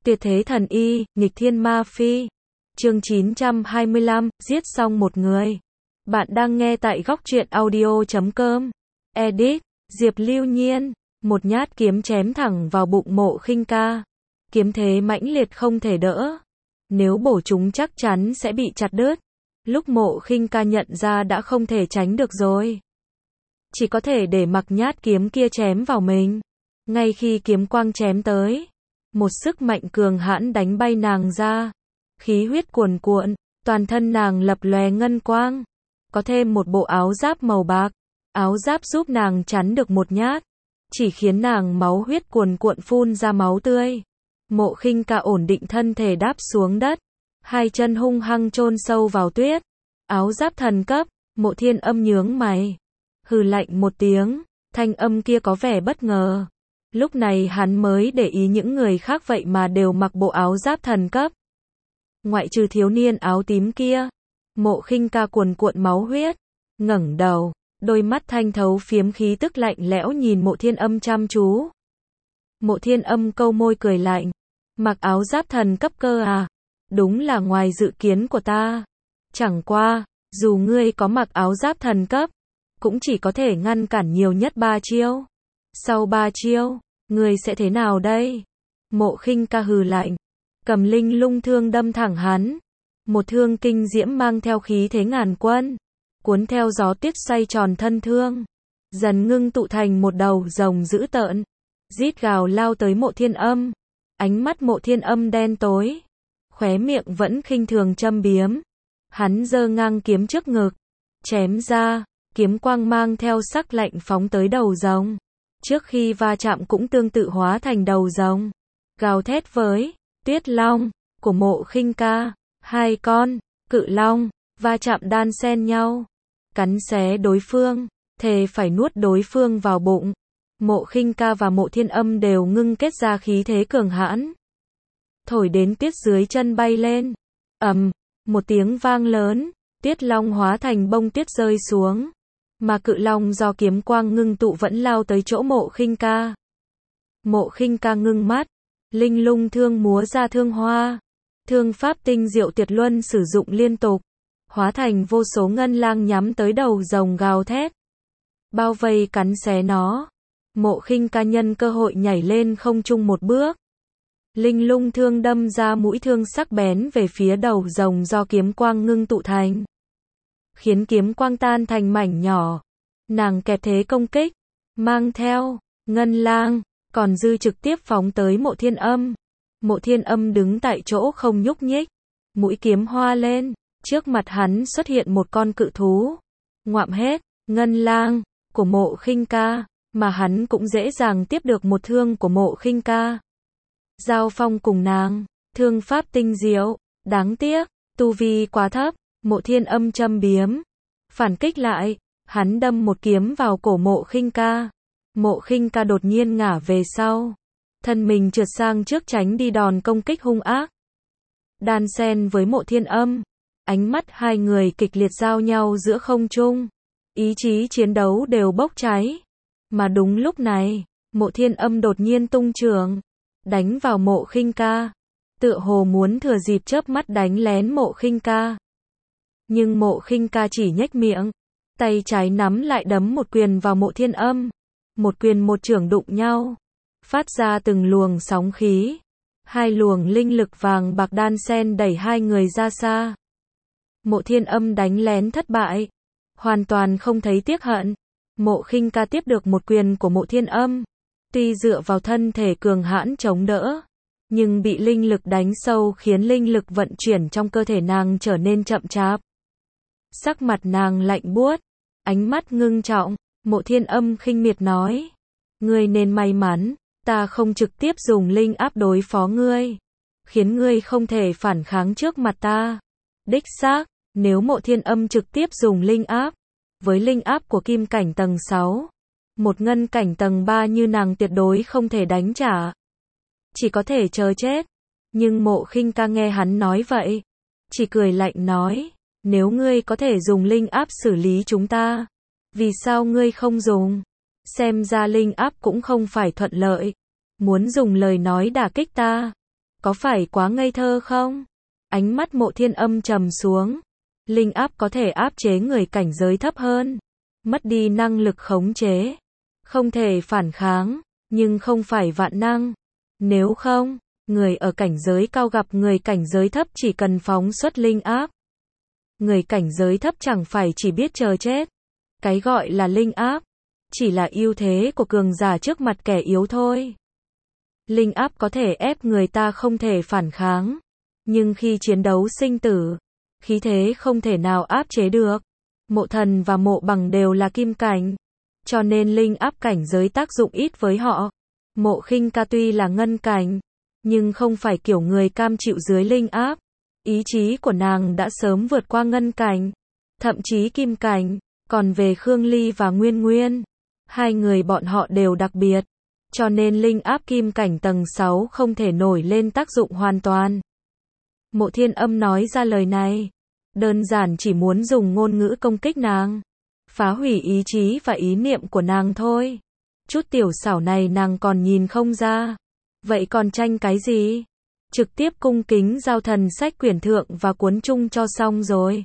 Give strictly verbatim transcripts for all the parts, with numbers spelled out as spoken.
Tuyệt thế thần y, nghịch thiên ma phi. Chương chín trăm hai mươi lăm, giết xong một người. Bạn đang nghe tại góc truyện audio chấm com. Edit, Diệp Lưu Nhiên. Một nhát kiếm chém thẳng vào bụng Mộ Khinh Ca. Kiếm thế mãnh liệt không thể đỡ. Nếu bổ chúng chắc chắn sẽ bị chặt đứt. Lúc Mộ Khinh Ca nhận ra đã không thể tránh được rồi. Chỉ có thể để mặc nhát kiếm kia chém vào mình. Ngay khi kiếm quang chém tới, một sức mạnh cường hãn đánh bay nàng ra. Khí huyết cuồn cuộn, toàn thân nàng lập lòe ngân quang. Có thêm một bộ áo giáp màu bạc. Áo giáp giúp nàng chắn được một nhát, chỉ khiến nàng máu huyết cuồn cuộn phun ra máu tươi. Mộ Khinh Ca ổn định thân thể đáp xuống đất, hai chân hung hăng chôn sâu vào tuyết. Áo giáp thần cấp. Mộ Thiên Âm nhướng mày, hừ lạnh một tiếng, thanh âm kia có vẻ bất ngờ. Lúc này hắn mới để ý những người khác vậy mà đều mặc bộ áo giáp thần cấp. Ngoại trừ thiếu niên áo tím kia. Mộ Khinh Ca cuồn cuộn máu huyết, ngẩng đầu, đôi mắt thanh thấu phiếm khí tức lạnh lẽo nhìn Mộ Thiên Âm chăm chú. Mộ Thiên Âm câu môi cười lạnh, mặc áo giáp thần cấp cơ à? Đúng là ngoài dự kiến của ta. Chẳng qua, dù ngươi có mặc áo giáp thần cấp, cũng chỉ có thể ngăn cản nhiều nhất ba chiêu. Sau ba chiêu, ngươi sẽ thế nào đây? Mộ Khinh Ca hừ lạnh, cầm linh lung thương đâm thẳng hắn. Một thương kinh diễm mang theo khí thế ngàn quân, cuốn theo gió tuyết xoay tròn thân thương, dần ngưng tụ thành một đầu rồng dữ tợn, rít gào lao tới Mộ Thiên Âm. Ánh mắt Mộ Thiên Âm đen tối, khóe miệng vẫn khinh thường châm biếm. Hắn giơ ngang kiếm trước ngực, chém ra, kiếm quang mang theo sắc lạnh phóng tới đầu rồng. Trước khi va chạm cũng tương tự hóa thành đầu rồng, gào thét với Tuyết Long của Mộ Khinh Ca. Hai con cự long va chạm đan xen nhau, cắn xé đối phương, thề phải nuốt đối phương vào bụng. Mộ Khinh Ca và Mộ Thiên Âm đều ngưng kết ra khí thế cường hãn, thổi đến tuyết dưới chân bay lên. Ầm, một tiếng vang lớn, Tuyết Long hóa thành bông tuyết rơi xuống, mà cự long do kiếm quang ngưng tụ vẫn lao tới chỗ Mộ Khinh Ca. Mộ Khinh Ca ngưng mắt, linh lung thương múa ra thương hoa. Thương pháp tinh diệu tuyệt luân sử dụng liên tục, hóa thành vô số ngân lang nhắm tới đầu rồng gào thét, bao vây cắn xé nó. Mộ Khinh Ca nhân cơ hội nhảy lên không trung một bước, linh lung thương đâm ra mũi thương sắc bén về phía đầu rồng do kiếm quang ngưng tụ thành, khiến kiếm quang tan thành mảnh nhỏ. Nàng kẹp thế công kích, mang theo ngân lang, còn dư trực tiếp phóng tới Mộ Thiên Âm. Mộ Thiên Âm đứng tại chỗ không nhúc nhích, mũi kiếm hoa lên, trước mặt hắn xuất hiện một con cự thú. Ngoạm hết ngân lang của Mộ Khinh Ca, mà hắn cũng dễ dàng tiếp được một thương của Mộ Khinh Ca. Giao phong cùng nàng, thương pháp tinh diệu, đáng tiếc, tu vi quá thấp. Mộ Thiên Âm châm biếm, phản kích lại, hắn đâm một kiếm vào cổ Mộ Khinh Ca. Mộ Khinh Ca đột nhiên ngả về sau, thân mình trượt sang trước tránh đi đòn công kích hung ác. Đan xen với Mộ Thiên Âm, ánh mắt hai người kịch liệt giao nhau giữa không trung, ý chí chiến đấu đều bốc cháy. Mà đúng lúc này, Mộ Thiên Âm đột nhiên tung chưởng, đánh vào Mộ Khinh Ca, tựa hồ muốn thừa dịp chớp mắt đánh lén Mộ Khinh Ca. Nhưng Mộ Khinh Ca chỉ nhếch miệng, tay trái nắm lại đấm một quyền vào Mộ Thiên Âm. Một quyền một chưởng đụng nhau, phát ra từng luồng sóng khí. Hai luồng linh lực vàng bạc đan xen đẩy hai người ra xa. Mộ Thiên Âm đánh lén thất bại, hoàn toàn không thấy tiếc hận. Mộ Khinh Ca tiếp được một quyền của Mộ Thiên Âm, tuy dựa vào thân thể cường hãn chống đỡ, nhưng bị linh lực đánh sâu khiến linh lực vận chuyển trong cơ thể nàng trở nên chậm chạp. Sắc mặt nàng lạnh buốt, ánh mắt ngưng trọng. Mộ Thiên Âm khinh miệt nói, ngươi nên may mắn, ta không trực tiếp dùng linh áp đối phó ngươi, khiến ngươi không thể phản kháng trước mặt ta. Đích xác, nếu Mộ Thiên Âm trực tiếp dùng linh áp, với linh áp của kim cảnh tầng sáu, một ngân cảnh tầng ba như nàng tuyệt đối không thể đánh trả, chỉ có thể chờ chết. Nhưng Mộ Khinh Ca nghe hắn nói vậy, chỉ cười lạnh nói, nếu ngươi có thể dùng linh áp xử lý chúng ta, vì sao ngươi không dùng? Xem ra linh áp cũng không phải thuận lợi. Muốn dùng lời nói đả kích ta, Có phải quá ngây thơ không? Ánh mắt Mộ Thiên Âm trầm xuống. Linh áp có thể áp chế người cảnh giới thấp hơn. Mất đi năng lực khống chế. Không thể phản kháng, nhưng không phải vạn năng. Nếu không, người ở cảnh giới cao gặp người cảnh giới thấp chỉ cần phóng xuất linh áp. Người cảnh giới thấp chẳng phải chỉ biết chờ chết. Cái gọi là linh áp, chỉ là ưu thế của cường giả trước mặt kẻ yếu thôi. Linh áp có thể ép người ta không thể phản kháng. Nhưng khi chiến đấu sinh tử, khí thế không thể nào áp chế được. Mộ Thần và Mộ Bằng đều là kim cảnh, cho nên linh áp cảnh giới tác dụng ít với họ. Mộ Khinh Ca tuy là ngân cảnh, nhưng không phải kiểu người cam chịu dưới linh áp. Ý chí của nàng đã sớm vượt qua ngân cảnh, thậm chí kim cảnh. Còn về Khương Ly và Nguyên Nguyên, hai người bọn họ đều đặc biệt, cho nên linh áp kim cảnh tầng sáu không thể nổi lên tác dụng hoàn toàn. Mộ Thiên Âm nói ra lời này, đơn giản chỉ muốn dùng ngôn ngữ công kích nàng, phá hủy ý chí và ý niệm của nàng thôi. Chút tiểu xảo này nàng còn nhìn không ra. Vậy còn tranh cái gì? Trực tiếp cung kính giao thần sách quyển thượng và cuốn chung cho xong rồi.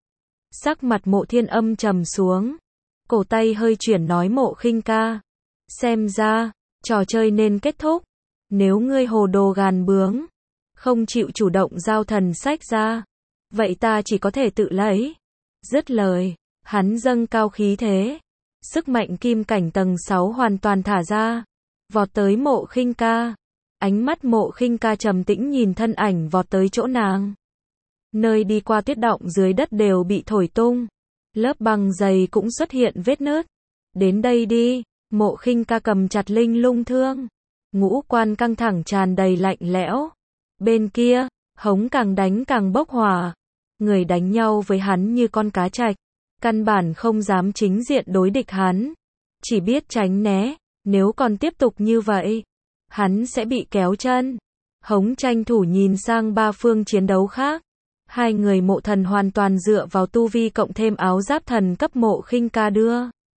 Sắc mặt Mộ Thiên Âm trầm xuống, cổ tay hơi chuyển nói Mộ Khinh Ca. Xem ra, trò chơi nên kết thúc. Nếu ngươi hồ đồ gàn bướng, không chịu chủ động giao thần sách ra, vậy ta chỉ có thể tự lấy. Dứt lời, hắn dâng cao khí thế. Sức mạnh kim cảnh tầng sáu hoàn toàn thả ra, vọt tới Mộ Khinh Ca. Ánh mắt Mộ Khinh Ca trầm tĩnh nhìn thân ảnh vọt tới chỗ nàng. Nơi đi qua tuyết động dưới đất đều bị thổi tung. Lớp băng dày cũng xuất hiện vết nứt. Đến đây đi, Mộ Khinh Ca cầm chặt linh lung thương. Ngũ quan căng thẳng tràn đầy lạnh lẽo. Bên kia, Hống càng đánh càng bốc hỏa. Người đánh nhau với hắn như con cá trạch. Căn bản không dám chính diện đối địch hắn. Chỉ biết tránh né, nếu còn tiếp tục như vậy, hắn sẽ bị kéo chân. Hống tranh thủ nhìn sang ba phương chiến đấu khác. Hai người Mộ Thần hoàn toàn dựa vào tu vi cộng thêm áo giáp thần cấp Mộ Khinh Ca đưa,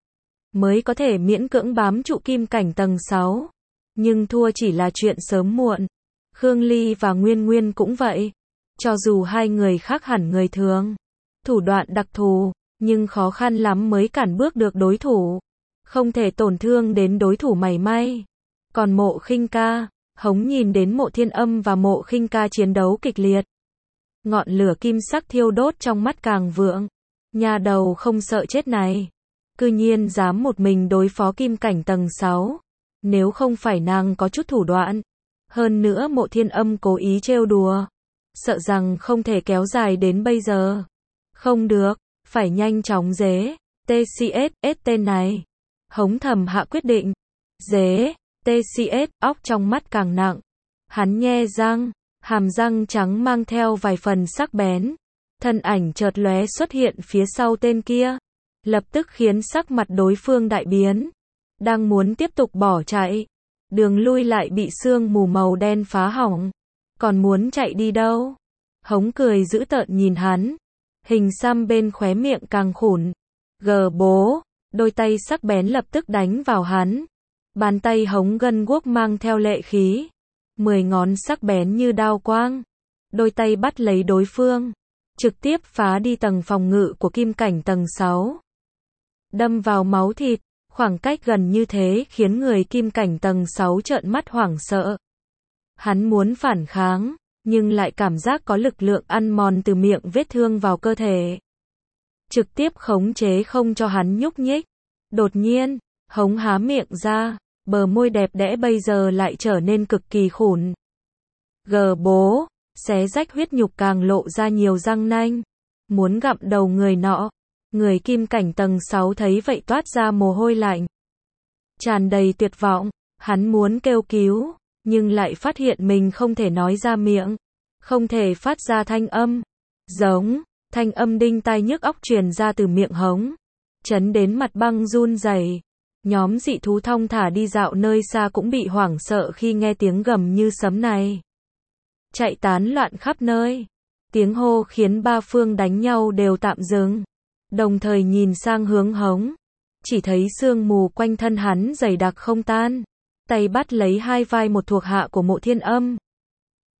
mới có thể miễn cưỡng bám trụ kim cảnh tầng sáu. Nhưng thua chỉ là chuyện sớm muộn. Khương Ly và Nguyên Nguyên cũng vậy. Cho dù hai người khác hẳn người thường, thủ đoạn đặc thù, nhưng khó khăn lắm mới cản bước được đối thủ. Không thể tổn thương đến đối thủ mảy may. Còn Mộ Khinh Ca, Hống nhìn đến Mộ Thiên Âm và Mộ Khinh Ca chiến đấu kịch liệt. Ngọn lửa kim sắc thiêu đốt trong mắt càng vượng. Nhà đầu không sợ chết này, cư nhiên dám một mình đối phó kim cảnh tầng sáu. Nếu không phải nàng có chút thủ đoạn, hơn nữa Mộ Thiên Âm cố ý trêu đùa, sợ rằng không thể kéo dài đến bây giờ. Không được, phải nhanh chóng dế tê xê ét ét tên này. Hống thầm hạ quyết định. Dế tê xê ét, óc trong mắt càng nặng. Hắn nhe răng, hàm răng trắng mang theo vài phần sắc bén. Thân ảnh chợt lóe xuất hiện phía sau tên kia, lập tức khiến sắc mặt đối phương đại biến. Đang muốn tiếp tục bỏ chạy, đường lui lại bị sương mù màu đen phá hỏng. Còn muốn chạy đi đâu? Hống cười dữ tợn nhìn hắn. Hình xăm bên khóe miệng càng khủng. Gờ bố, đôi tay sắc bén lập tức đánh vào hắn. Bàn tay Hống gân guốc mang theo lệ khí. Mười ngón sắc bén như đao quang. Đôi tay bắt lấy đối phương, trực tiếp phá đi tầng phòng ngự của kim cảnh tầng sáu. Đâm vào máu thịt, khoảng cách gần như thế khiến người kim cảnh tầng sáu trợn mắt hoảng sợ. Hắn muốn phản kháng, nhưng lại cảm giác có lực lượng ăn mòn từ miệng vết thương vào cơ thể. Trực tiếp khống chế không cho hắn nhúc nhích. Đột nhiên, Hống há miệng ra, bờ môi đẹp đẽ bây giờ lại trở nên cực kỳ khủng. Gờ bố, xé rách huyết nhục càng lộ ra nhiều răng nanh. Muốn gặm đầu người nọ. Người kim cảnh tầng sáu thấy vậy toát ra mồ hôi lạnh. Tràn đầy tuyệt vọng, hắn muốn kêu cứu, nhưng lại phát hiện mình không thể nói ra miệng, không thể phát ra thanh âm. Giống, thanh âm đinh tai nhức óc truyền ra từ miệng Hống, chấn đến mặt băng run rẩy. Nhóm dị thú thong thả đi dạo nơi xa cũng bị hoảng sợ khi nghe tiếng gầm như sấm này. Chạy tán loạn khắp nơi. Tiếng hô khiến ba phương đánh nhau đều tạm dừng. Đồng thời nhìn sang hướng Hống. Chỉ thấy sương mù quanh thân hắn dày đặc không tan. Tay bắt lấy hai vai một thuộc hạ của Mộ Thiên Âm.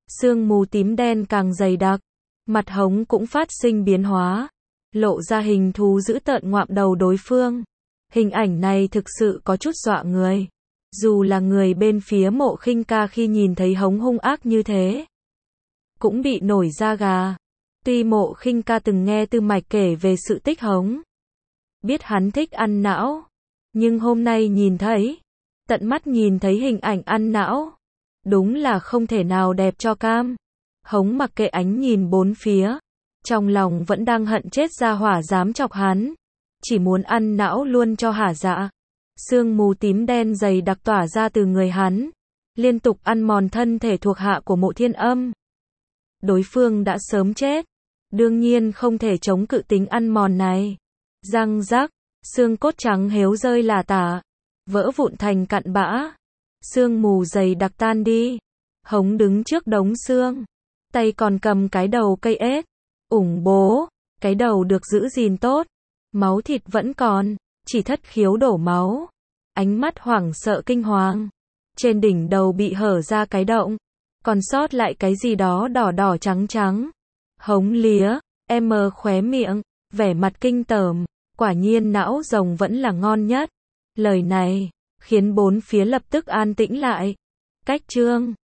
Sương mù tím đen càng dày đặc, mặt Hống cũng phát sinh biến hóa, lộ ra hình thú dữ tợn ngoạm đầu đối phương. Hình ảnh này thực sự có chút dọa người. Dù là người bên phía Mộ Khinh Ca khi nhìn thấy Hống hung ác như thế, cũng bị nổi da gà. Tuy Mộ Khinh Ca từng nghe Tư Mạch kể về sự tích Hống, biết hắn thích ăn não, nhưng hôm nay nhìn thấy, tận mắt nhìn thấy hình ảnh ăn não, đúng là không thể nào đẹp cho cam. Hống mặc kệ ánh nhìn bốn phía, trong lòng vẫn đang hận chết gia hỏa dám chọc hắn, chỉ muốn ăn não luôn cho hả dạ. Sương mù tím đen dày đặc tỏa ra từ người hắn, liên tục ăn mòn thân thể thuộc hạ của Mộ Thiên Âm. Đối phương đã sớm chết, đương nhiên không thể chống cự tính ăn mòn này. Răng rắc, xương cốt trắng héo rơi là tả, vỡ vụn thành cặn bã. Sương mù dày đặc tan đi. Hống đứng trước đống xương, tay còn cầm cái đầu cây ếch. Ủng bố, cái đầu được giữ gìn tốt, máu thịt vẫn còn, chỉ thất khiếu đổ máu. Ánh mắt hoảng sợ kinh hoàng. Trên đỉnh đầu bị hở ra cái động, còn sót lại cái gì đó đỏ đỏ trắng trắng. Hống lía, em khóe miệng, vẻ mặt kinh tởm. Quả nhiên não rồng vẫn là ngon nhất. Lời này khiến bốn phía lập tức an tĩnh lại. Cách chương